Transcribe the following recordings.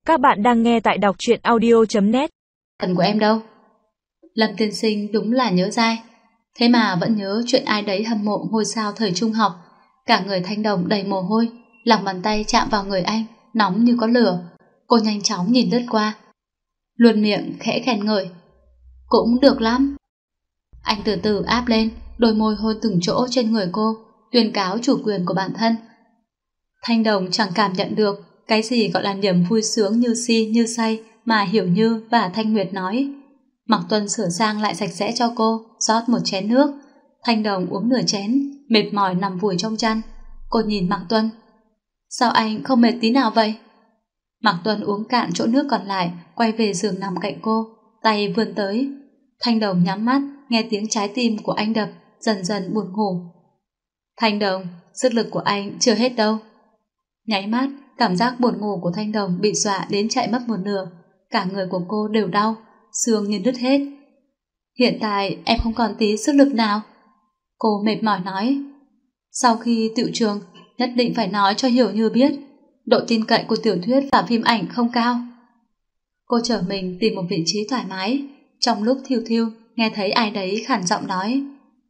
Các bạn đang nghe tại đọc truyện audio.net. Thần của em đâu? Lâm tiên sinh đúng là nhớ dai. Thế mà vẫn nhớ chuyện ai đấy hâm mộ ngôi sao thời trung học. Cả người Thanh Đồng đầy mồ hôi, lòng bàn tay chạm vào người anh, nóng như có lửa. Cô nhanh chóng nhìn lướt qua, luôn miệng khẽ khen ngợi. Cũng được lắm. Anh từ từ áp lên, đôi môi hôn từng chỗ trên người cô, tuyên cáo chủ quyền của bản thân. Thanh Đồng chẳng cảm nhận được cái gì gọi là niềm vui sướng như si như say mà Hiểu Như và Thanh Nguyệt nói. Mạc Tuân sửa sang lại sạch sẽ cho cô, rót một chén nước. Thanh Đồng uống nửa chén, mệt mỏi nằm vùi trong chăn. Cô nhìn Mạc Tuân. Sao anh không mệt tí nào vậy? Mạc Tuân uống cạn chỗ nước còn lại, quay về giường nằm cạnh cô, tay vươn tới. Thanh Đồng nhắm mắt, nghe tiếng trái tim của anh đập, dần dần buồn ngủ. Thanh Đồng, sức lực của anh chưa hết đâu. Nháy mắt, cảm giác buồn ngủ của Thanh Đồng bị dọa đến chạy mất một nửa. Cả người của cô đều đau, xương như đứt hết. Hiện tại em không còn tí sức lực nào. Cô mệt mỏi nói. Sau khi tựu trường, nhất định phải nói cho Hiểu Như biết độ tin cậy của tiểu thuyết và phim ảnh không cao. Cô trở mình tìm một vị trí thoải mái. Trong lúc thiêu thiêu, nghe thấy ai đấy khản giọng nói.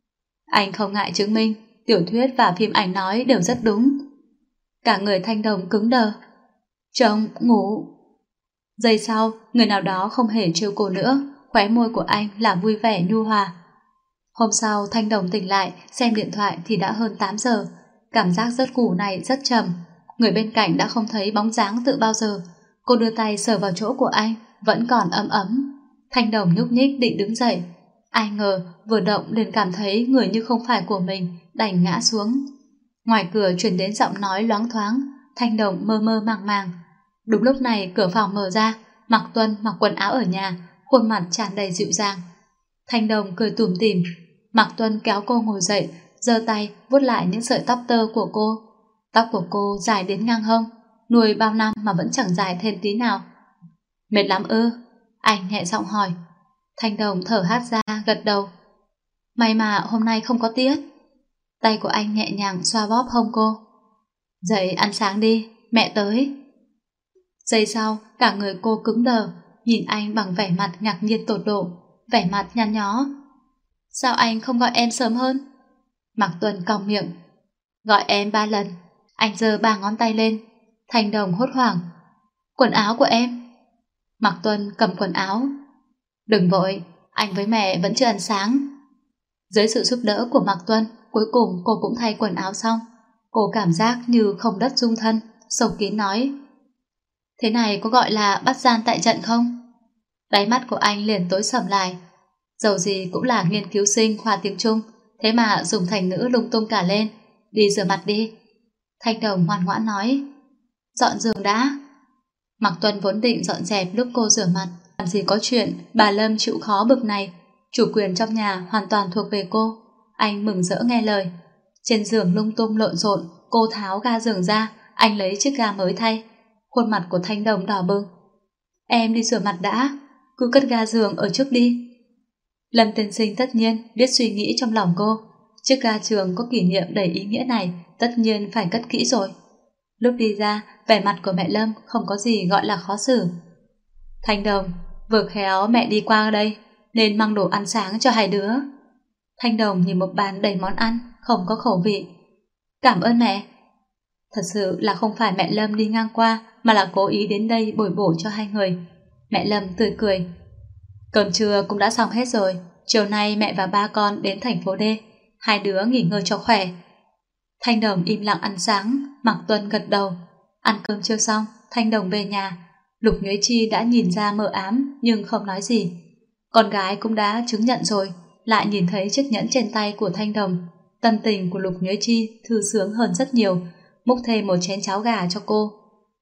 Anh không ngại chứng minh, tiểu thuyết và phim ảnh nói đều rất đúng. Cả người Thanh Đồng cứng đờ. Chồng, ngủ. Giây sau, người nào đó không hề trêu cô nữa, khóe môi của anh là vui vẻ nhu hòa. Hôm sau Thanh Đồng tỉnh lại, xem điện thoại thì đã hơn 8 giờ. Cảm giác giấc ngủ này rất trầm. Người bên cạnh đã không thấy bóng dáng từ bao giờ. Cô đưa tay sờ vào chỗ của anh, vẫn còn ấm ấm. Thanh Đồng nhúc nhích định đứng dậy. Ai ngờ vừa động liền cảm thấy người như không phải của mình, đành ngã xuống. Ngoài cửa truyền đến giọng nói loáng thoáng. Thanh Đồng mơ mơ màng màng. Đúng lúc này cửa phòng mở ra. Mạc Tuân mặc quần áo ở nhà, khuôn mặt tràn đầy dịu dàng. Thanh Đồng cười tủm tỉm. Mạc Tuân kéo cô ngồi dậy, giơ tay vuốt lại những sợi tóc tơ của cô. Tóc của cô dài đến ngang hông, nuôi bao năm mà vẫn chẳng dài thêm tí nào. Mệt lắm ư? Anh nhẹ giọng hỏi. Thanh Đồng thở hắt ra, gật đầu. May mà hôm nay không có tiết. Tay của anh nhẹ nhàng xoa bóp hông cô. Dậy ăn sáng đi, mẹ tới. Giây sau, cả người cô cứng đờ, nhìn anh bằng vẻ mặt ngạc nhiên tột độ, vẻ mặt nhăn nhó. Sao anh không gọi em sớm hơn? Mạc Tuân cong miệng. Gọi em 3 lần. Anh giơ 3 ngón tay lên. Thanh Đồng hốt hoảng. Quần áo của em. Mạc Tuân cầm quần áo. Đừng vội, anh với mẹ vẫn chưa ăn sáng. Dưới sự giúp đỡ của Mạc Tuân, cuối cùng cô cũng thay quần áo xong. Cô cảm giác như không đất dung thân, sâu kín nói. Thế này có gọi là bắt gian tại trận không? Đáy mắt của anh liền tối sầm lại. Dầu gì cũng là nghiên cứu sinh khoa tiếng Trung, thế mà dùng thành ngữ lung tung cả lên. Đi rửa mặt đi. Thanh Đồng ngoan ngoãn nói. Dọn giường đã. Mạc Tuân vốn định dọn dẹp lúc cô rửa mặt. Làm gì có chuyện bà Lâm chịu khó bực này. Chủ quyền trong nhà hoàn toàn thuộc về cô. Anh mừng rỡ nghe lời. Trên giường lung tung lộn xộn, cô tháo ga giường ra. Anh lấy chiếc ga mới thay. Khuôn mặt của Thanh Đồng đỏ bừng. Em đi rửa mặt đã, cứ cất ga giường ở trước đi. Lâm tiên sinh tất nhiên biết suy nghĩ trong lòng cô. Chiếc ga giường có kỷ niệm đầy ý nghĩa này tất nhiên phải cất kỹ rồi. Lúc đi ra, vẻ mặt của mẹ Lâm không có gì gọi là khó xử. Thanh Đồng, vừa khéo mẹ đi qua đây nên mang đồ ăn sáng cho hai đứa. Thanh Đồng nhìn một bàn đầy món ăn không có khẩu vị. Cảm ơn mẹ. Thật sự là không phải mẹ Lâm đi ngang qua mà là cố ý đến đây bồi bổ cho hai người. Mẹ Lâm tươi cười. Cơm trưa cũng đã xong hết rồi. Chiều nay mẹ và ba con đến thành phố D. Hai đứa nghỉ ngơi cho khỏe. Thanh Đồng im lặng ăn sáng. Mạc Tuân gật đầu. Ăn cơm chưa xong, Thanh Đồng về nhà. Lục Nhuế Chi đã nhìn ra mờ ám nhưng không nói gì. Con gái cũng đã chứng nhận rồi. Lại nhìn thấy chiếc nhẫn trên tay của Thanh Đồng. Tâm tình của Lục Nhuế Chi thư sướng hơn rất nhiều. Múc thêm một chén cháo gà cho cô.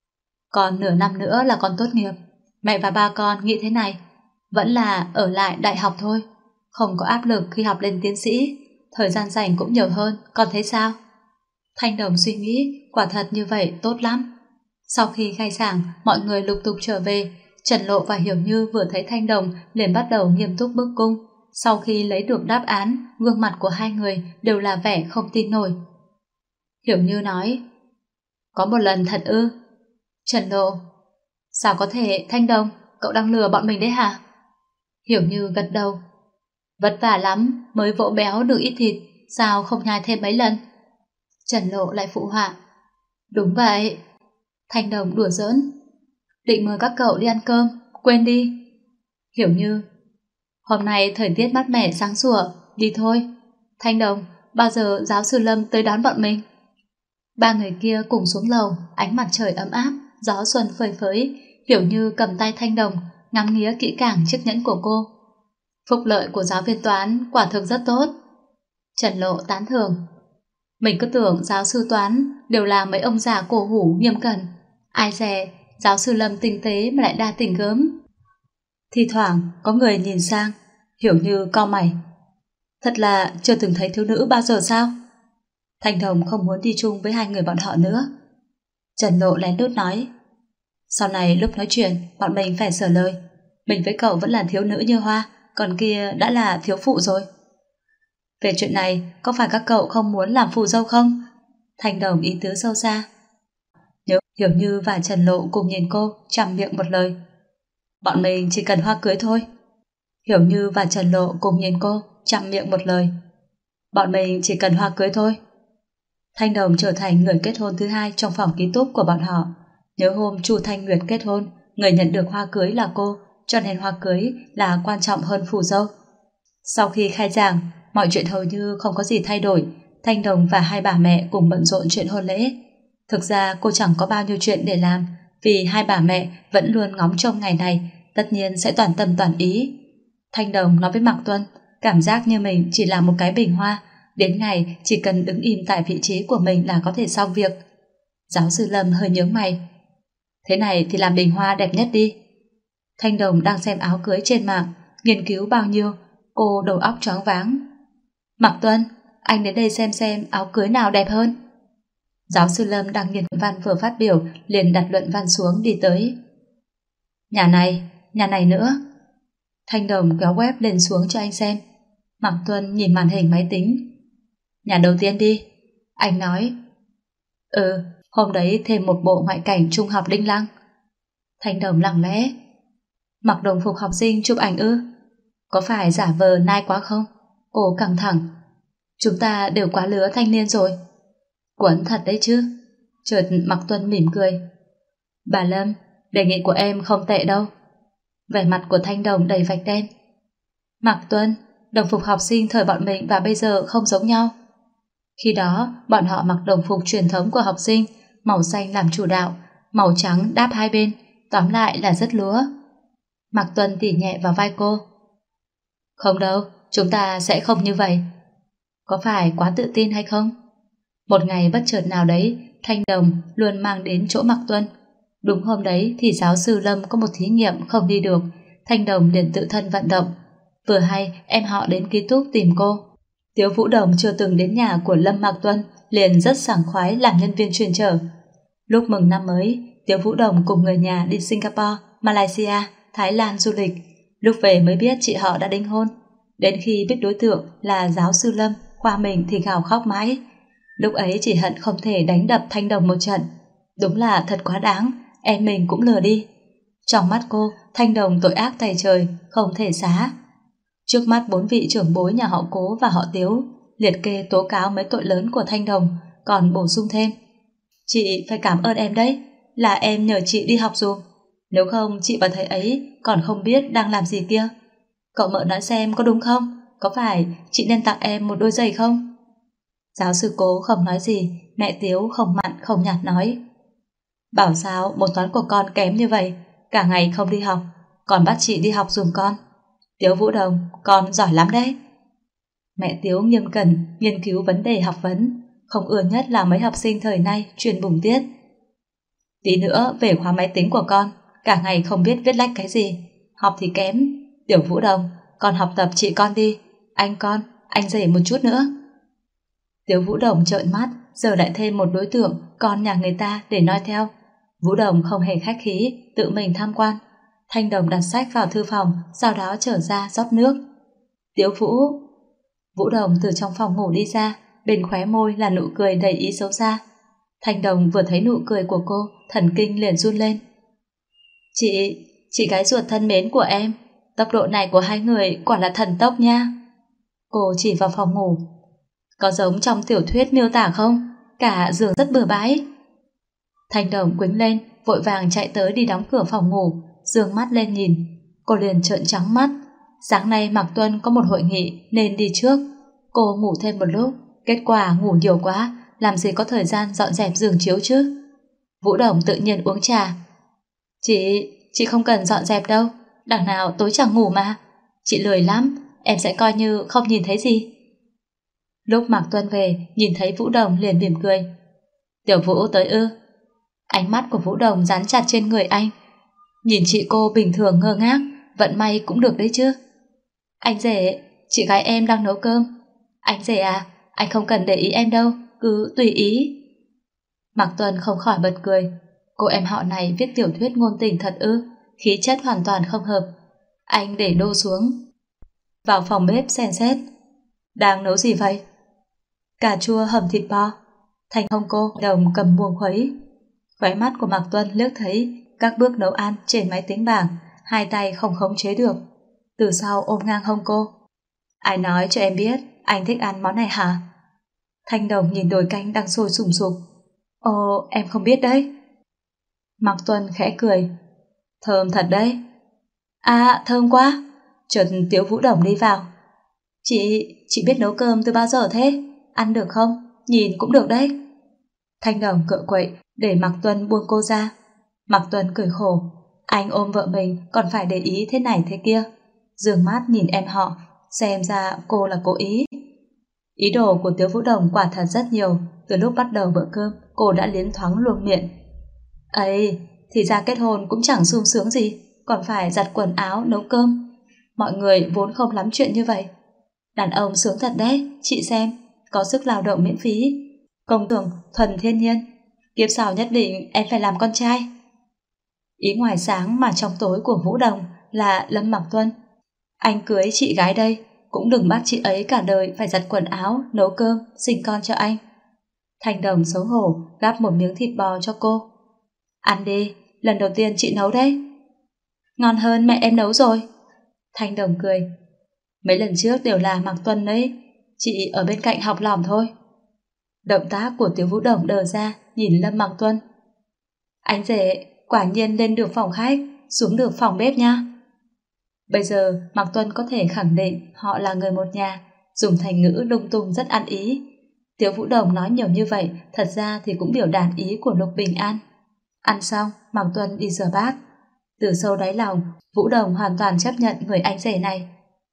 Còn nửa năm nữa là con tốt nghiệp. Mẹ và ba con nghĩ thế này. Vẫn là ở lại đại học thôi. Không có áp lực khi học lên tiến sĩ. Thời gian rảnh cũng nhiều hơn. Con thấy sao? Thanh Đồng suy nghĩ. Quả thật như vậy tốt lắm. Sau khi khai giảng, mọi người lục tục trở về. Trần Lộ và Hiểu Như vừa thấy Thanh Đồng liền bắt đầu nghiêm túc bức cung. Sau khi lấy được đáp án, gương mặt của hai người đều là vẻ không tin nổi. Hiểu Như nói. Có một lần thật ư? Trần Lộ. Sao có thể, Thanh Đồng, cậu đang lừa bọn mình đấy hả? Hiểu Như gật đầu. Vất vả lắm mới vỗ béo được ít thịt, sao không nhai thêm mấy lần? Trần Lộ lại phụ họa. Đúng vậy. Thanh Đồng đùa giỡn. Định mời các cậu đi ăn cơm, quên đi. Hiểu Như. Hôm nay thời tiết mát mẻ sáng sủa, đi thôi. Thanh Đồng, bao giờ giáo sư Lâm tới đón bọn mình? Ba người kia cùng xuống lầu, ánh mặt trời ấm áp, gió xuân phơi phới. Hiểu Như cầm tay Thanh Đồng, ngắm nghía kỹ càng chiếc nhẫn của cô. Phúc lợi của giáo viên toán quả thực rất tốt. Trần Lộ tán thưởng. Mình cứ tưởng giáo sư toán đều là mấy ông già cổ hủ nghiêm cẩn. Ai dè, giáo sư Lâm tinh tế mà lại đa tình gớm. Thi thoảng có người nhìn sang, Hiểu Như cau mày. Thật là chưa từng thấy thiếu nữ bao giờ sao? Thanh Đồng không muốn đi chung với hai người bọn họ nữa. Trần Lộ lén lút nói. Sau này lúc nói chuyện, bọn mình phải sửa lời. Mình với cậu vẫn là thiếu nữ như hoa, còn kia đã là thiếu phụ rồi. Về chuyện này, có phải các cậu không muốn làm phù dâu không? Thanh Đồng ý tứ sâu xa. Nếu Hiểu Như và Trần Lộ cùng nhìn cô, chằm miệng một lời. Bọn mình chỉ cần hoa cưới thôi. Hiểu Như và Trần Lộ cùng nhìn cô, chằm miệng một lời. Bọn mình chỉ cần hoa cưới thôi. Thanh Đồng trở thành người kết hôn thứ hai trong phòng ký túc của bọn họ. Nhớ hôm Chu Thanh Nguyệt kết hôn, người nhận được hoa cưới là cô, cho nên hoa cưới là quan trọng hơn phù dâu. Sau khi khai giảng, mọi chuyện hầu như không có gì thay đổi. Thanh Đồng và hai bà mẹ cùng bận rộn chuyện hôn lễ. Thực ra cô chẳng có bao nhiêu chuyện để làm, vì hai bà mẹ vẫn luôn ngóng trông ngày này, tất nhiên sẽ toàn tâm toàn ý. Thanh Đồng nói với Mạc Tuân, cảm giác như mình chỉ là một cái bình hoa, đến ngày chỉ cần đứng im tại vị trí của mình là có thể xong việc. Giáo sư Lâm hơi nhướng mày. Thế này thì làm bình hoa đẹp nhất đi. Thanh Đồng đang xem áo cưới trên mạng, nghiên cứu bao nhiêu, cô đầu óc choáng váng. Mạc Tuân, anh đến đây xem áo cưới nào đẹp hơn. Giáo sư Lâm đang nghiên văn vừa phát biểu, liền đặt luận văn xuống đi tới. Nhà này nữa. Thanh Đồng kéo web lên xuống cho anh xem. Mạc Tuân nhìn màn hình máy tính. Nhà đầu tiên đi. Anh nói. Hôm đấy thêm một bộ ngoại cảnh trung học Đinh Lăng. Thanh Đồng lặng lẽ. Mặc đồng phục học sinh chụp ảnh ư? Có phải giả vờ nai quá không? Cô căng thẳng. Chúng ta đều quá lứa thanh niên rồi. Cuốn thật đấy chứ. Chợt Mạc Tuân mỉm cười. Bà Lâm, đề nghị của em không tệ đâu. Vẻ mặt của Thanh Đồng đầy vạch đen. Mạc Tuân, đồng phục học sinh thời bọn mình và bây giờ không giống nhau. Khi đó, bọn họ mặc đồng phục truyền thống của học sinh, màu xanh làm chủ đạo, màu trắng đáp hai bên, tóm lại là rất lúa. Mạc Tuân tỉ nhẹ vào vai cô. Không đâu, chúng ta sẽ không như vậy. Có phải quá tự tin hay không? Một ngày bất chợt nào đấy, Thanh Đồng luôn mang đến chỗ Mạc Tuân. Đúng hôm đấy thì giáo sư Lâm có một thí nghiệm không đi được, Thanh Đồng liền tự thân vận động. Vừa hay em họ đến ký túc tìm cô. Tiếu Vũ Đồng chưa từng đến nhà của Lâm Mạc Tuân, liền rất sảng khoái làm nhân viên chuyên chở. Lúc mừng năm mới, Tiếu Vũ Đồng cùng người nhà đi Singapore, Malaysia, Thái Lan du lịch. Lúc về mới biết chị họ đã đính hôn. Đến khi biết đối tượng là giáo sư Lâm, khoa mình thì gào khóc mãi. Lúc ấy chỉ hận không thể đánh đập Thanh Đồng một trận. Đúng là thật quá đáng, em mình cũng lừa đi. Trong mắt cô, Thanh Đồng tội ác tày trời, không thể xá. Trước mắt 4 vị trưởng bối nhà họ Cố và họ Tiếu, liệt kê tố cáo mấy tội lớn của Thanh Đồng, còn bổ sung thêm. Chị phải cảm ơn em đấy, là em nhờ chị đi học dùm. Nếu không chị và thầy ấy còn không biết đang làm gì kia. Cậu mợ nói xem có đúng không? Có phải chị nên tặng em một đôi giày không? Giáo sư Cố không nói gì, mẹ Tiếu không mặn không nhạt nói. Bảo sao môn toán của con kém như vậy, cả ngày không đi học, còn bắt chị đi học dùm con. Tiếu Vũ Đồng, con giỏi lắm đấy. Mẹ Tiếu nghiêm cẩn nghiên cứu vấn đề học vấn, không ưa nhất là mấy học sinh thời nay chuyên bùng tiết. Tí nữa về khóa máy tính của con, cả ngày không biết viết lách cái gì, học thì kém. Tiểu Vũ Đồng, con học tập chị con đi. Anh dạy một chút nữa. Tiếu Vũ Đồng trợn mắt, giờ lại thêm một đối tượng con nhà người ta để nói theo. Vũ Đồng không hề khách khí, tự mình tham quan. Thanh Đồng đặt sách vào thư phòng, sau đó trở ra rót nước. Tiếu Vũ Đồng từ trong phòng ngủ đi ra, bên khóe môi là nụ cười đầy ý xấu xa. Thanh Đồng vừa thấy nụ cười của cô, thần kinh liền run lên. Chị gái ruột thân mến của em, tốc độ này của hai người quả là thần tốc nha. Cô chỉ vào phòng ngủ. Có giống trong tiểu thuyết miêu tả không? Cả giường rất bừa bãi. Thanh Đồng quĩnh lên, vội vàng chạy tới đi đóng cửa phòng ngủ, dương mắt lên nhìn. Cô liền trợn trắng mắt. Sáng nay Mạc Tuân có một hội nghị nên đi trước. Cô ngủ thêm một lúc, kết quả ngủ nhiều quá, làm gì có thời gian dọn dẹp giường chiếu chứ. Vũ Đồng tự nhiên uống trà. Chị không cần dọn dẹp đâu, đằng nào tối chẳng ngủ mà. Chị lười lắm, em sẽ coi như không nhìn thấy gì. Lúc Mạc Tuân về, nhìn thấy Vũ Đồng liền mỉm cười. Tiểu Vũ tới ư? Ánh mắt của Vũ Đồng dán chặt trên người anh. Nhìn chị cô bình thường ngơ ngác, vận may cũng được đấy chứ. Anh rể, chị gái em đang nấu cơm. Anh rể à, anh không cần để ý em đâu, cứ tùy ý. Mạc Tuân không khỏi bật cười. Cô em họ này viết tiểu thuyết ngôn tình thật ư? Khí chất hoàn toàn không hợp. Anh để đô xuống, vào phòng bếp xem xét. Đang nấu gì vậy? Cà chua hầm thịt bò. Thành Hồng cô Đồng cầm muỗng khuấy. Khóe mắt của Mạc Tuân liếc thấy các bước nấu ăn trên máy tính bảng, hai tay không khống chế được. Từ sau ôm ngang hông cô. Ai nói cho em biết anh thích ăn món này hả? Thanh Đồng nhìn nồi canh đang sôi sùng sục. Ồ, em không biết đấy. Mạc Tuân khẽ cười. Thơm thật đấy. À, thơm quá. Chợt Tiếu Vũ Đồng đi vào. Chị biết nấu cơm từ bao giờ thế? Ăn được không? Nhìn cũng được đấy. Thanh Đồng cựa quậy để Mạc Tuân buông cô ra. Mạc Tuân cười khổ. Anh ôm vợ mình còn phải để ý thế này thế kia. Dương mắt nhìn em họ, xem ra cô là cố ý. Ý đồ của Tiếu Vũ Đồng quả thật rất nhiều. Từ lúc bắt đầu bữa cơm, cô đã liến thoáng luồng miệng. Ấy, thì ra kết hôn cũng chẳng sung sướng gì, còn phải giặt quần áo, nấu cơm. Mọi người vốn không lắm chuyện như vậy. Đàn ông sướng thật đấy, chị xem, có sức lao động miễn phí, công thưởng thuần thiên nhiên. Kiếp sau nhất định em phải làm con trai. Ý ngoài sáng mà trong tối của Vũ Đồng là Lâm Mạc Tuân. Anh cưới chị gái đây, cũng đừng bắt chị ấy cả đời phải giặt quần áo, nấu cơm, sinh con cho anh. Thanh Đồng xấu hổ gắp một miếng thịt bò cho cô. Ăn đi, lần đầu tiên chị nấu đấy. Ngon hơn mẹ em nấu rồi. Thanh Đồng cười. Mấy lần trước đều là Mạc Tuân đấy, chị ở bên cạnh học lỏm thôi. Động tác của Tiếu Vũ Đồng đờ ra nhìn Lâm Mạc Tuân. Anh rể quả nhiên lên được phòng khách, xuống được phòng bếp nha. Bây giờ Mạc Tuân có thể khẳng định họ là người một nhà, dùng thành ngữ lung tung rất ăn ý. Tiếu Vũ Đồng nói nhiều như vậy thật ra thì cũng biểu đạt ý của Lục Bình An. Ăn xong, Mạc Tuân đi rửa bát. Từ sâu đáy lòng, Vũ Đồng hoàn toàn chấp nhận người anh rể này.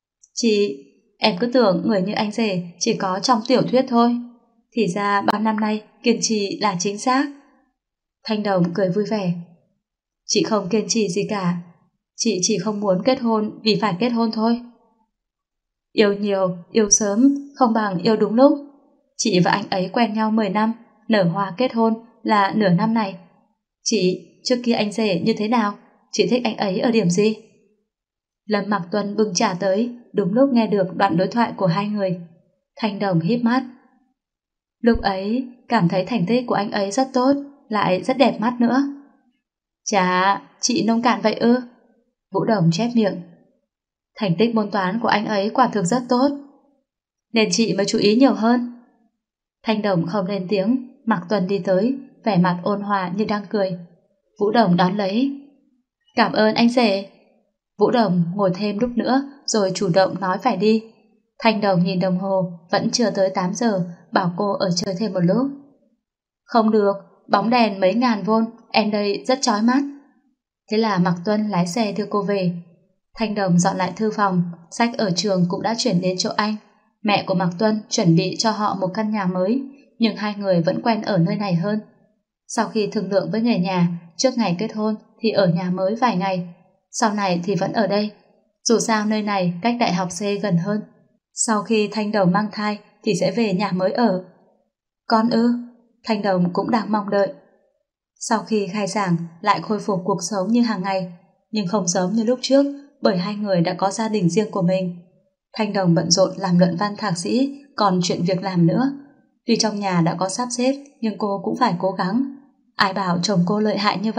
Em cứ tưởng người như anh rể chỉ có trong tiểu thuyết thôi. Thì ra bao năm nay kiên trì là chính xác. Thanh Đồng cười vui vẻ. Chị không kiên trì gì cả. Chị chỉ không muốn kết hôn vì phải kết hôn thôi. Yêu nhiều, yêu sớm không bằng yêu đúng lúc. Chị và anh ấy quen nhau 10 năm, nở hoa kết hôn là nửa năm này. Chị, trước kia anh rể như thế nào? Chị thích anh ấy ở điểm gì? Lâm Mạc Tuân bưng trà tới, đúng lúc nghe được đoạn đối thoại của hai người. Thanh Đồng híp mắt. Lúc ấy, cảm thấy thành tích của anh ấy rất tốt, lại rất đẹp mắt nữa. Chà, chị nông cạn vậy ư? Vũ Đồng chép miệng. Thành tích môn toán của anh ấy quả thực rất tốt, nên chị mới chú ý nhiều hơn. Thanh Đồng không lên tiếng. Mạc Tuân đi tới, vẻ mặt ôn hòa như đang cười. Vũ Đồng đón lấy. Cảm ơn anh rể. Vũ Đồng ngồi thêm lúc nữa rồi chủ động nói phải đi. Thanh Đồng nhìn đồng hồ, vẫn chưa tới 8 giờ, bảo cô ở chơi thêm một lúc. Không được, bóng đèn mấy ngàn vôn, em đây rất chói mắt. Thế là Mạc Tuân lái xe đưa cô về. Thanh Đồng dọn lại thư phòng, sách ở trường cũng đã chuyển đến chỗ anh. Mẹ của Mạc Tuân chuẩn bị cho họ một căn nhà mới, nhưng hai người vẫn quen ở nơi này hơn. Sau khi thương lượng với người nhà, trước ngày kết hôn thì ở nhà mới vài ngày, sau này thì vẫn ở đây. Dù sao nơi này cách đại học C gần hơn. Sau khi Thanh Đồng mang thai thì sẽ về nhà mới ở. Con ư? Thanh Đồng cũng đang mong đợi. Sau khi khai giảng lại khôi phục cuộc sống như hàng ngày, nhưng không giống như lúc trước bởi hai người đã có gia đình riêng của mình. Thanh Đồng bận rộn làm luận văn thạc sĩ, còn chuyện việc làm nữa. Tuy trong nhà đã có sắp xếp nhưng cô cũng phải cố gắng. Ai bảo chồng cô lợi hại như vậy,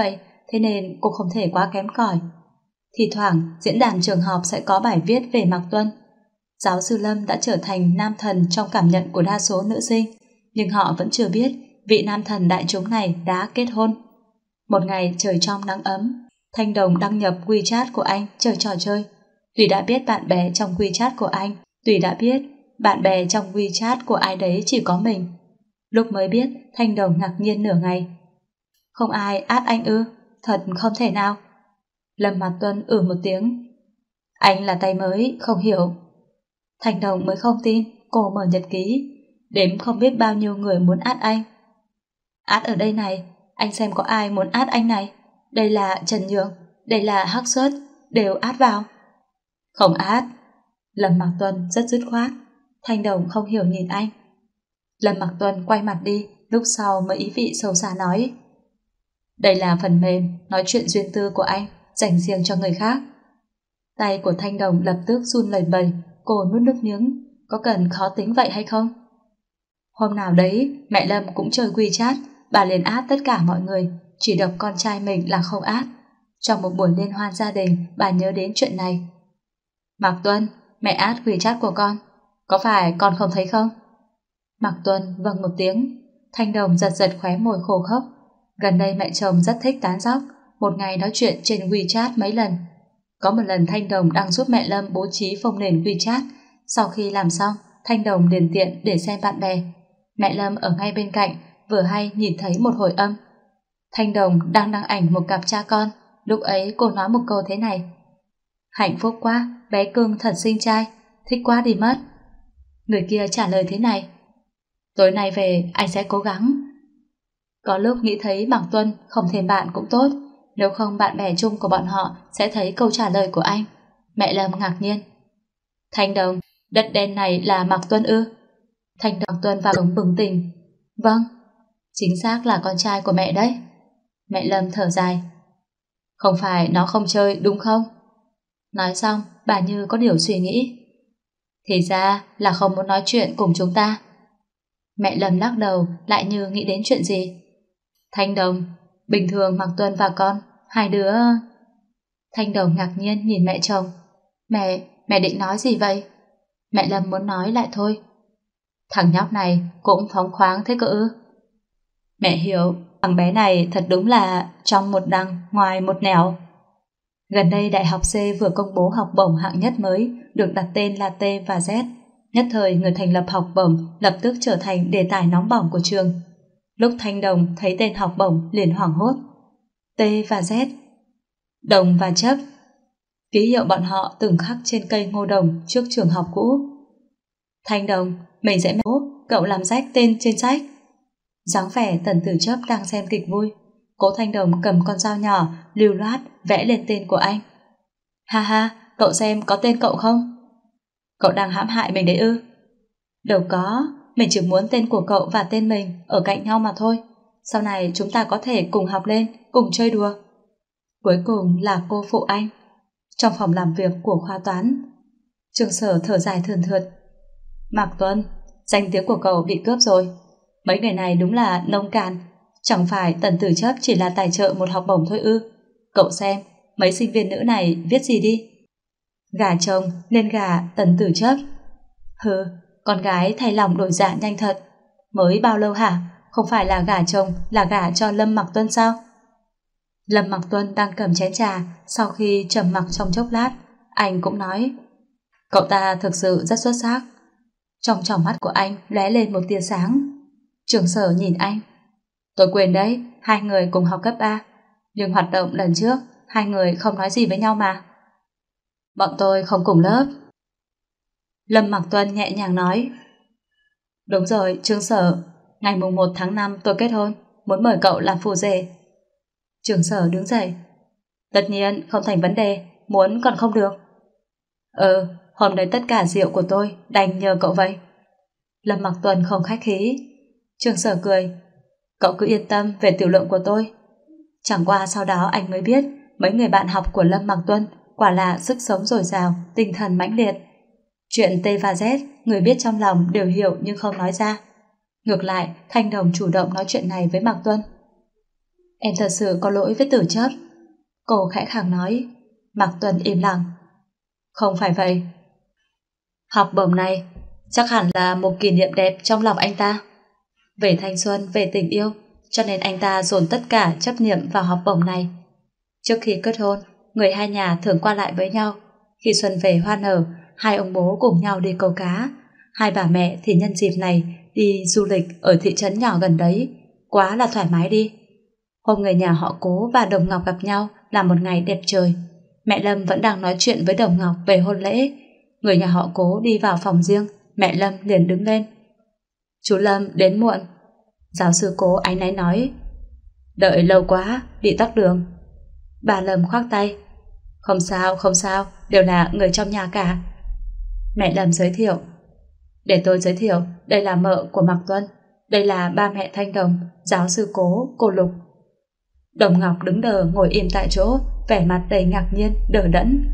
thế nên cô không thể quá kém cỏi. Thì thoảng diễn đàn trường học sẽ có bài viết về Mạc Tuân. Giáo sư Lâm đã trở thành nam thần trong cảm nhận của đa số nữ sinh, nhưng họ vẫn chưa biết vị nam thần đại chúng này đã kết hôn. Một ngày trời trong nắng ấm, Thanh Đồng đăng nhập WeChat của anh chơi trò chơi. Tuy đã biết bạn bè trong WeChat của anh, Tuy đã biết bạn bè trong WeChat của ai đấy chỉ có mình. Lúc mới biết, Thanh Đồng ngạc nhiên nửa ngày. Không ai add anh ư? Thật không thể nào. Lâm Mạc Tuân một tiếng. Anh là tay mới, không hiểu. Thanh Đồng mới không tin. Cô mở nhật ký, đếm không biết bao nhiêu người muốn add anh. Add ở đây này, anh xem có ai muốn add anh này. Đây là Trần Nhượng, đây là Hắc Xuất, đều add vào. Không add. Lâm Mạc Tuân rất dứt khoát. Thanh Đồng không hiểu nhìn anh. Lâm Mạc Tuân quay mặt đi, lúc sau mới ý vị sâu xa nói. Đây là phần mềm nói chuyện riêng tư của anh, dành riêng cho người khác. Tay của Thanh Đồng lập tức run lẩy bẩy, cô nuốt nước miếng. Có cần khó tính vậy hay không? Hôm nào đấy, mẹ Lâm cũng chơi WeChat, bà liền add tất cả mọi người, chỉ độc con trai mình là không add. Trong một buổi liên hoan gia đình, bà nhớ đến chuyện này. Mạc Tuân, mẹ add WeChat của con, có phải con không thấy không? Mạc Tuân vâng một tiếng. Thanh Đồng giật giật khóe môi khô khốc. Gần đây mẹ chồng rất thích tán dóc, một ngày nói chuyện trên WeChat mấy lần. Có một lần Thanh Đồng đang giúp mẹ Lâm bố trí phông nền WeChat. Sau khi làm xong, Thanh Đồng liền tiện để xem bạn bè. Mẹ Lâm ở ngay bên cạnh, vừa hay nhìn thấy một hồi âm. Thanh Đồng đang đăng ảnh một cặp cha con. Lúc ấy cô nói một câu thế này. Hạnh phúc quá, bé cưng thật xinh trai, thích quá đi mất. Người kia trả lời thế này. Tối nay về anh sẽ cố gắng. Có lúc nghĩ thấy Mạc Tuân không thêm bạn cũng tốt, nếu không bạn bè chung của bọn họ sẽ thấy câu trả lời của anh. Mẹ Lâm ngạc nhiên. Thanh Đồng, đất đen này là Mạc Tuân ư? Thanh Đồng Tuân vào đống bừng tỉnh. Vâng, chính xác là con trai của mẹ đấy. Mẹ Lâm thở dài. Không phải nó không chơi đúng không? Nói xong, bà như có điều suy nghĩ. Thì ra là không muốn nói chuyện cùng chúng ta. Mẹ Lâm lắc đầu, lại như nghĩ đến chuyện gì. Thanh Đồng, bình thường Mạc Tuân và con, hai đứa... Thanh Đồng ngạc nhiên nhìn mẹ chồng. Mẹ định nói gì vậy? Mẹ Lâm muốn nói lại thôi. Thằng nhóc này cũng phóng khoáng thế cơ ư? Mẹ hiểu, thằng bé này thật đúng là trong một đằng, ngoài một nẻo. Gần đây Đại học C vừa công bố học bổng hạng nhất mới, được đặt tên là T và Z. Nhất thời người thành lập học bổng lập tức trở thành đề tài nóng bỏng của trường. Lúc Thanh Đồng thấy tên học bổng liền hoảng hốt. T và Z, đồng và chấp, ký hiệu bọn họ từng khắc trên cây ngô đồng trước trường học cũ. Thanh Đồng, mình sẽ mốt, cậu làm rách tên trên sách. Dáng vẻ Tần Tử Chấp đang xem kịch vui. Cố Thanh Đồng cầm con dao nhỏ lưu loát vẽ lên tên của anh. Ha ha, cậu xem có tên cậu không? Cậu đang hãm hại mình đấy ư? Đâu có, mình chỉ muốn tên của cậu và tên mình ở cạnh nhau mà thôi. Sau này chúng ta có thể cùng học lên, cùng chơi đùa. Cuối cùng là cô phụ anh. Trong phòng làm việc của khoa toán, Trường Sở thở dài thườn thượt. Mạc Tuân, danh tiếng của cậu bị cướp rồi. Mấy người này đúng là nông cạn. Chẳng phải Tần Tử Chấp chỉ là tài trợ một học bổng thôi ư? Cậu xem, mấy sinh viên nữ này viết gì đi? Gả chồng nên gả Tần Tử Chấp. Hừ, con gái thay lòng đổi dạ nhanh thật. Mới bao lâu hả? Không phải là gả chồng, là gả cho Lâm Mạc Tuân sao? Lâm Mạc Tuân đang cầm chén trà. Sau khi trầm mặc trong chốc lát, anh cũng nói, cậu ta thực sự rất xuất sắc. Trong tròng mắt của anh lóe lên một tia sáng. Trường Sở nhìn anh. Tôi quên đấy, hai người cùng học cấp 3, nhưng hoạt động lần trước hai người không nói gì với nhau mà. Bọn tôi không cùng lớp. Lâm Mạc Tuân nhẹ nhàng nói. Đúng rồi, Trường Sở, ngày mùng 1 tháng 5 tôi kết hôn, muốn mời cậu làm phù rể. Trường Sở đứng dậy. Tất nhiên không thành vấn đề, muốn còn không được. Hôm đấy tất cả rượu của tôi đành nhờ cậu vậy. Lâm Mạc Tuân không khách khí. Trường Sở cười. Cậu cứ yên tâm về tiểu lượng của tôi. Chẳng qua sau đó anh mới biết mấy người bạn học của Lâm Mạc Tuân quả là sức sống dồi dào, tinh thần mãnh liệt. Chuyện T và Z người biết trong lòng đều hiểu nhưng không nói ra. Ngược lại, Thanh Đồng chủ động nói chuyện này với Mạc Tuân. Em thật sự có lỗi với Tử Chấp. Cô khẽ khàng nói. Mạc Tuân im lặng. Không phải vậy. Học bổng này chắc hẳn là một kỷ niệm đẹp trong lòng anh ta. Về thanh xuân, về tình yêu, cho nên anh ta dồn tất cả chấp niệm vào học bổng này. Trước khi kết hôn, người hai nhà thường qua lại với nhau. Khi xuân về hoa nở, hai ông bố cùng nhau đi câu cá. Hai bà mẹ thì nhân dịp này đi du lịch ở thị trấn nhỏ gần đấy. Quá là thoải mái đi. Hôm người nhà họ Cố và Đồng Ngọc gặp nhau là một ngày đẹp trời. Mẹ Lâm vẫn đang nói chuyện với Đồng Ngọc về hôn lễ. Người nhà họ Cố đi vào phòng riêng, mẹ Lâm liền đứng lên. Chú Lâm đến muộn. Giáo sư Cố áy náy nói. Đợi lâu quá, bị tắc đường. Bà Lâm khoác tay. Không sao, không sao, đều là người trong nhà cả. Mẹ Lâm giới thiệu. Để tôi giới thiệu, đây là mợ của Mạc Tuân, đây là ba mẹ Thanh Đồng, giáo sư Cố, cô Lục. Đồng Ngọc đứng đờ ngồi im tại chỗ, vẻ mặt đầy ngạc nhiên, đờ đẫn.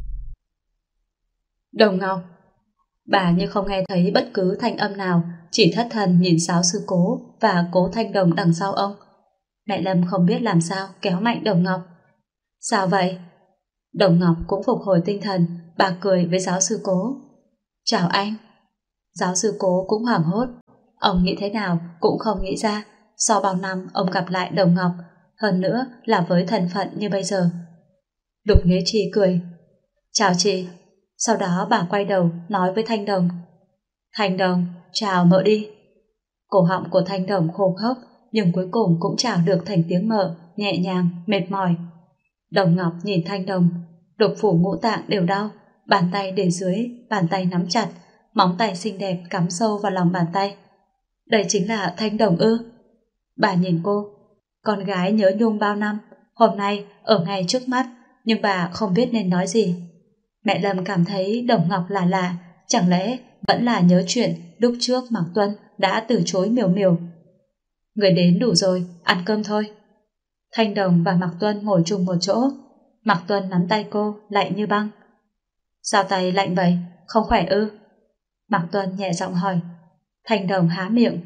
Đồng Ngọc. Bà như không nghe thấy bất cứ thanh âm nào, chỉ thất thần nhìn giáo sư Cố và Cố Thanh Đồng đằng sau ông. Mẹ Lâm không biết làm sao kéo mạnh Đồng Ngọc. Sao vậy? Đồng Ngọc cũng phục hồi tinh thần, bà cười với giáo sư Cố. Chào anh. Giáo sư Cố cũng hoảng hốt. Ông nghĩ thế nào cũng không nghĩ ra, sau bao năm ông gặp lại Đồng Ngọc, hơn nữa là với thân phận như bây giờ. Lục Nghĩa Trì cười. Chào chị. Sau đó bà quay đầu nói với Thanh Đồng. Thanh Đồng, chào mợ đi. Cổ họng của Thanh Đồng khô khốc, nhưng cuối cùng cũng chào được thành tiếng mợ, nhẹ nhàng, mệt mỏi. Đồng Ngọc nhìn Thanh Đồng, lục phủ ngũ tạng đều đau, bàn tay để dưới, bàn tay nắm chặt, móng tay xinh đẹp cắm sâu vào lòng bàn tay. Đây chính là Thanh Đồng ư? Bà nhìn cô, con gái nhớ nhung bao năm, hôm nay ở ngay trước mắt, nhưng bà không biết nên nói gì. Mẹ Lâm cảm thấy Đồng Ngọc là lạ, chẳng lẽ vẫn là nhớ chuyện lúc trước Mạc Tuân đã từ chối Miểu Miểu. Người đến đủ rồi, ăn cơm thôi. Thanh Đồng và Mạc Tuân ngồi chung một chỗ. Mạc Tuân nắm tay cô lạnh như băng. Sao tay lạnh vậy, không khỏe ư? Mạc Tuân nhẹ giọng hỏi. Thanh Đồng há miệng,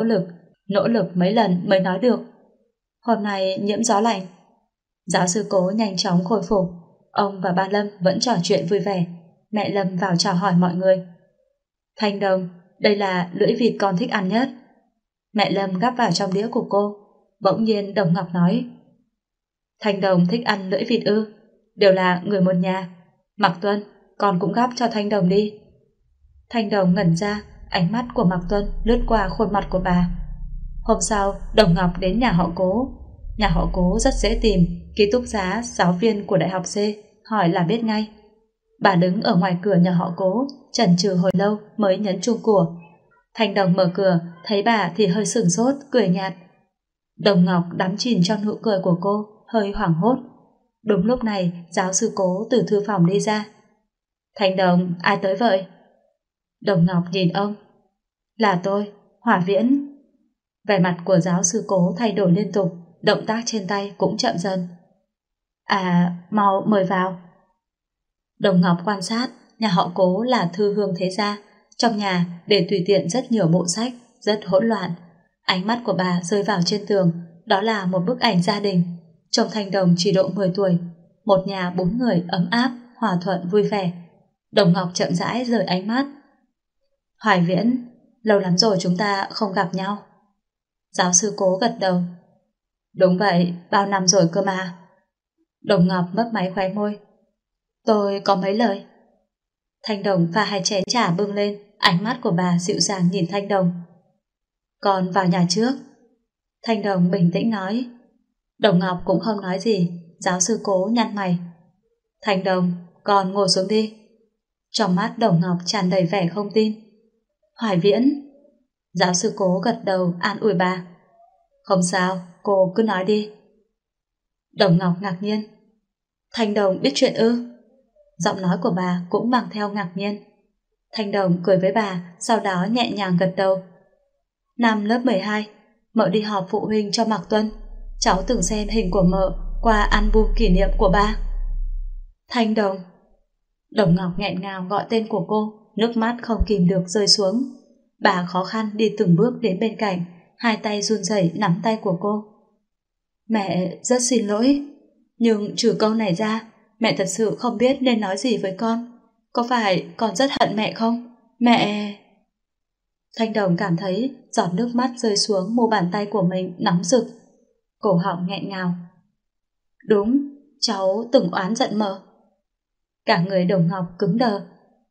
nỗ lực mấy lần mới nói được. Hôm nay nhiễm gió lạnh. Giáo sư Cố nhanh chóng khôi phục. Ông và ba Lâm vẫn trò chuyện vui vẻ. Mẹ Lâm vào chào hỏi mọi người. Thanh Đồng, đây là lưỡi vịt con thích ăn nhất. Mẹ Lâm gắp vào trong đĩa của cô. Bỗng nhiên Đồng Ngọc nói. Thanh Đồng thích ăn lưỡi vịt ư? Đều là người một nhà. Mạc Tuân, con cũng gắp cho Thanh Đồng đi. Thanh Đồng ngẩn ra, ánh mắt của Mạc Tuân lướt qua khuôn mặt của bà. Hôm sau, Đồng Ngọc đến nhà họ Cố. Nhà họ Cố rất dễ tìm, ký túc xá giáo viên của Đại học C, hỏi là biết ngay. Bà đứng ở ngoài cửa nhà họ Cố, chần chừ hồi lâu mới nhấn chuông của. Thanh Đồng mở cửa, thấy bà thì hơi sửng sốt, cười nhạt. Đồng Ngọc đắm chìm trong nụ cười của cô, hơi hoảng hốt. Đúng lúc này, giáo sư Cố từ thư phòng đi ra. Thanh Đồng, ai tới vậy? Đồng Ngọc nhìn ông. Là tôi, Hỏa Viễn. Vẻ mặt của giáo sư Cố thay đổi liên tục, động tác trên tay cũng chậm dần. À, mau mời vào. Đồng Ngọc quan sát, nhà họ Cố là thư hương thế gia, trong nhà để tùy tiện rất nhiều bộ sách, rất hỗn loạn. Ánh mắt của bà rơi vào trên tường, đó là một bức ảnh gia đình. Trông Thanh Đồng chỉ độ 10 tuổi, một nhà 4 người ấm áp, hòa thuận vui vẻ. Đồng Ngọc chậm rãi rời ánh mắt. Hoài Viễn, lâu lắm rồi chúng ta không gặp nhau. Giáo sư Cố gật đầu. Đúng vậy, bao năm rồi cơ mà. Đồng Ngọc mấp máy khóe môi. Tôi có mấy lời. Thanh Đồng pha 2 chén trà bưng lên, ánh mắt của bà dịu dàng nhìn Thanh Đồng. Con vào nhà trước. Thanh Đồng bình tĩnh nói. Đồng Ngọc cũng không nói gì, giáo sư Cố nhăn mày. Thanh Đồng, con ngồi xuống đi. Trong mắt Đồng Ngọc tràn đầy vẻ không tin. Hoài Viễn. Giáo sư Cố gật đầu an ủi bà. Không sao, cô cứ nói đi. Đồng Ngọc ngạc nhiên. Thanh Đồng biết chuyện ư? Giọng nói của bà cũng mang theo ngạc nhiên. Thanh Đồng cười với bà, sau đó nhẹ nhàng gật đầu. Năm lớp 12, mợ đi họp phụ huynh cho Mạc Tuân. Cháu từng xem hình của mợ qua album kỷ niệm của ba. Thanh Đồng. Đồng Ngọc nghẹn ngào gọi tên của cô, nước mắt không kìm được rơi xuống. Bà khó khăn đi từng bước đến bên cạnh, 2 tay run rẩy nắm tay của cô. Mẹ rất xin lỗi, nhưng trừ câu này ra, mẹ thật sự không biết nên nói gì với con. Có phải con rất hận mẹ không? Mẹ... Thanh Đồng cảm thấy giọt nước mắt rơi xuống mu bàn tay của mình nóng rực. Cổ họng nghẹn ngào. Đúng, cháu từng oán giận mợ. Cả người Đồng Ngọc cứng đờ.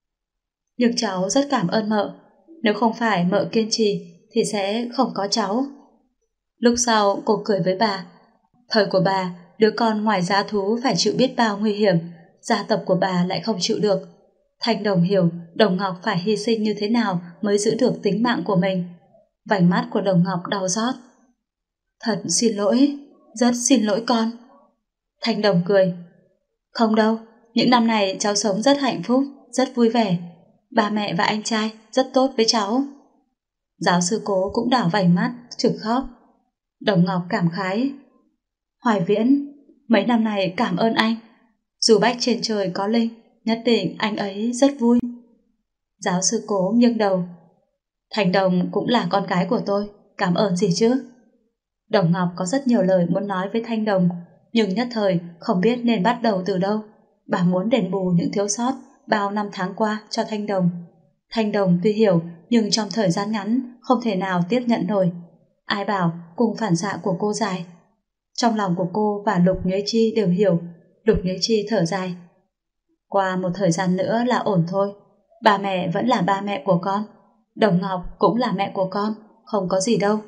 Nhưng cháu rất cảm ơn mợ. Nếu không phải mợ kiên trì thì sẽ không có cháu. Lúc sau cô cười với bà. Thời của bà, đứa con ngoài giá thú phải chịu biết bao nguy hiểm, gia tộc của bà lại không chịu được. Thanh Đồng hiểu Đồng Ngọc phải hy sinh như thế nào mới giữ được tính mạng của mình. Vành mắt của Đồng Ngọc đau xót. Thật xin lỗi, rất xin lỗi con. Thanh Đồng cười. Không đâu, những năm này cháu sống rất hạnh phúc, rất vui vẻ. Ba mẹ và anh trai rất tốt với cháu. Giáo sư Cố cũng đảo vành mắt, trực khóc. Đồng Ngọc cảm khái. Hoài Viễn, mấy năm này cảm ơn anh. Dù bách trên trời có linh, nhất định anh ấy rất vui. Giáo sư Cố nghiêng đầu. Thành Đồng cũng là con gái của tôi, cảm ơn gì chứ? Đồng Ngọc có rất nhiều lời muốn nói với Thanh Đồng, nhưng nhất thời không biết nên bắt đầu từ đâu. Bà muốn đền bù những thiếu sót bao năm tháng qua cho Thanh Đồng. Thanh Đồng tuy hiểu, nhưng trong thời gian ngắn không thể nào tiếp nhận nổi. Ai bảo cùng phản xạ của cô dài. Trong lòng của cô và Lục Nhuế Chi đều hiểu. Lục Nhuế Chi thở dài. Qua một thời gian nữa là ổn thôi. Ba mẹ vẫn là ba mẹ của con. Đồng Ngọc cũng là mẹ của con, không có gì đâu.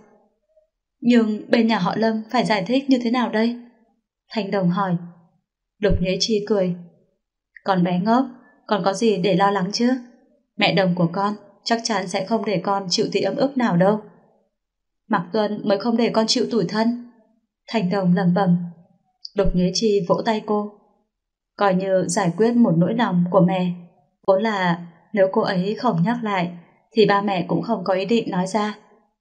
Nhưng bên nhà họ Lâm phải giải thích như thế nào đây? Thanh Đồng hỏi. Lục Nhuế Chi cười. Con bé ngốc, con có gì để lo lắng chứ? Mẹ Đồng của con chắc chắn sẽ không để con chịu tí ấm ức nào đâu. Mạc Tuân mới không để con chịu tủi thân. Thanh Đồng lẩm bẩm. Lục Nhuế Chi vỗ tay cô. Coi như giải quyết một nỗi lòng của mẹ. Vốn là nếu cô ấy không nhắc lại thì ba mẹ cũng không có ý định nói ra.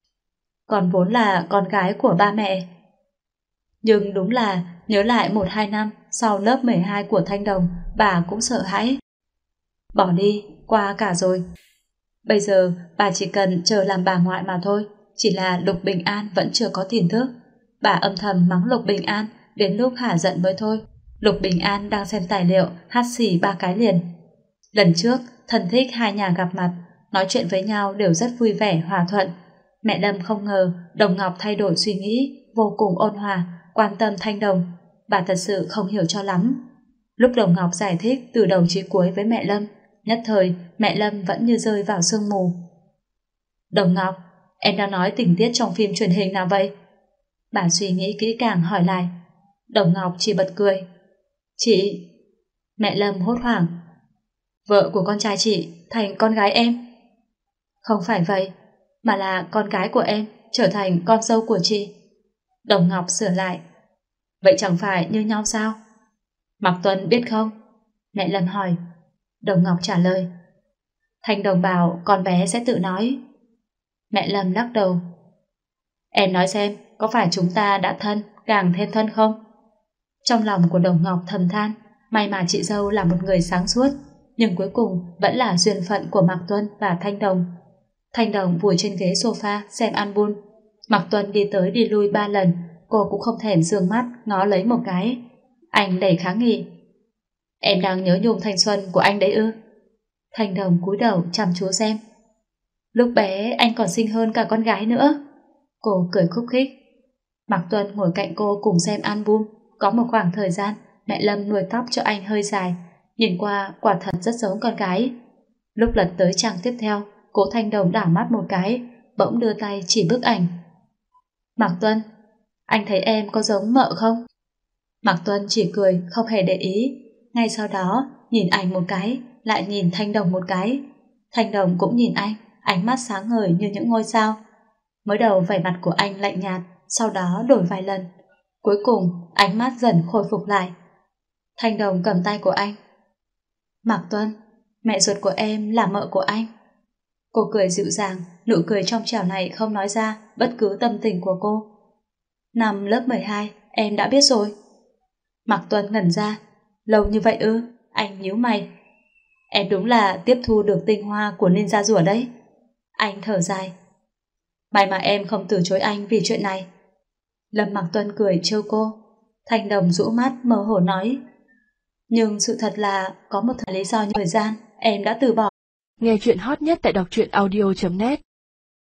Còn vốn là con gái của ba mẹ. Nhưng đúng là nhớ lại 1-2 năm sau lớp 12 của Thanh Đồng, bà cũng sợ hãi. Bỏ đi, qua cả rồi. Bây giờ bà chỉ cần chờ làm bà ngoại mà thôi. Chỉ là Lục Bình An vẫn chưa có tin tức. Bà âm thầm mắng Lục Bình An đến lúc hả giận mới thôi. Lục Bình An đang xem tài liệu, hắt xì 3 cái liền. Lần trước thân thích hai nhà gặp mặt, nói chuyện với nhau đều rất vui vẻ, hòa thuận. Mẹ Lâm không ngờ Đồng Ngọc thay đổi suy nghĩ, vô cùng ôn hòa, quan tâm Thanh Đồng. Bà thật sự không hiểu cho lắm. Lúc Đồng Ngọc giải thích từ đầu chí cuối với mẹ Lâm, nhất thời mẹ Lâm vẫn như rơi vào sương mù. Đồng Ngọc, em đang nói tình tiết trong phim truyền hình nào vậy? Bà suy nghĩ kỹ càng hỏi lại. Đồng Ngọc chỉ bật cười. Chị... Mẹ Lâm hốt hoảng. Vợ của con trai chị thành con gái em. Không phải vậy, mà là con gái của em trở thành con dâu của chị. Đồng Ngọc sửa lại. Vậy chẳng phải như nhau sao? Mạc Tuân biết không? Mẹ Lâm hỏi. Đồng Ngọc trả lời. Thanh Đồng bảo con bé sẽ tự nói. Mẹ Lâm lắc đầu. Em nói xem, có phải chúng ta đã thân, càng thêm thân không? Trong lòng của Đồng Ngọc thầm than, may mà chị dâu là một người sáng suốt, nhưng cuối cùng vẫn là duyên phận của Mạc Tuân và Thanh Đồng. Thanh Đồng vùi trên ghế sofa xem album. Mạc Tuân đi tới đi lui 3 lần, cô cũng không thèm dương mắt ngó lấy một cái. Anh đầy kháng nghị. Em đang nhớ nhung thanh xuân của anh đấy ư? Thanh Đồng cúi đầu chăm chú xem. Lúc bé anh còn xinh hơn cả con gái nữa. Cô cười khúc khích. Mạc Tuân ngồi cạnh cô cùng xem album. Có một khoảng thời gian mẹ Lâm nuôi tóc cho anh hơi dài, nhìn qua quả thật rất giống con gái. Lúc lật tới trang tiếp theo, Cố Thanh Đồng đảo mắt một cái, bỗng đưa tay chỉ bức ảnh. Mạc Tuân, anh thấy em có giống mợ không? Mạc Tuân chỉ cười, không hề để ý. Ngay sau đó nhìn ảnh một cái, lại nhìn Thanh Đồng một cái. Thanh Đồng cũng nhìn anh, ánh mắt sáng ngời như những ngôi sao. Mới đầu vẻ mặt của anh lạnh nhạt, sau đó đổi vài lần. Cuối cùng ánh mắt dần khôi phục lại. Thanh Đồng cầm tay của anh. Mạc Tuân, mẹ ruột của em là mợ của anh. Cô cười dịu dàng, nụ cười trong trẻo này không nói ra bất cứ tâm tình của cô. Năm lớp 12 em đã biết rồi. Mạc Tuân ngẩn ra. Lâu như vậy ư? Anh nhíu mày. Em đúng là tiếp thu được tinh hoa của ninja rùa đấy. Anh thở dài. May mà em không từ chối anh vì chuyện này. Lâm Mặc Tuân cười trêu cô. Thanh Đồng rũ mắt mơ hồ nói, nhưng sự thật là có một lý do như thời gian em đã từ bỏ. Nghe chuyện hot nhất tại đọc truyện audio.net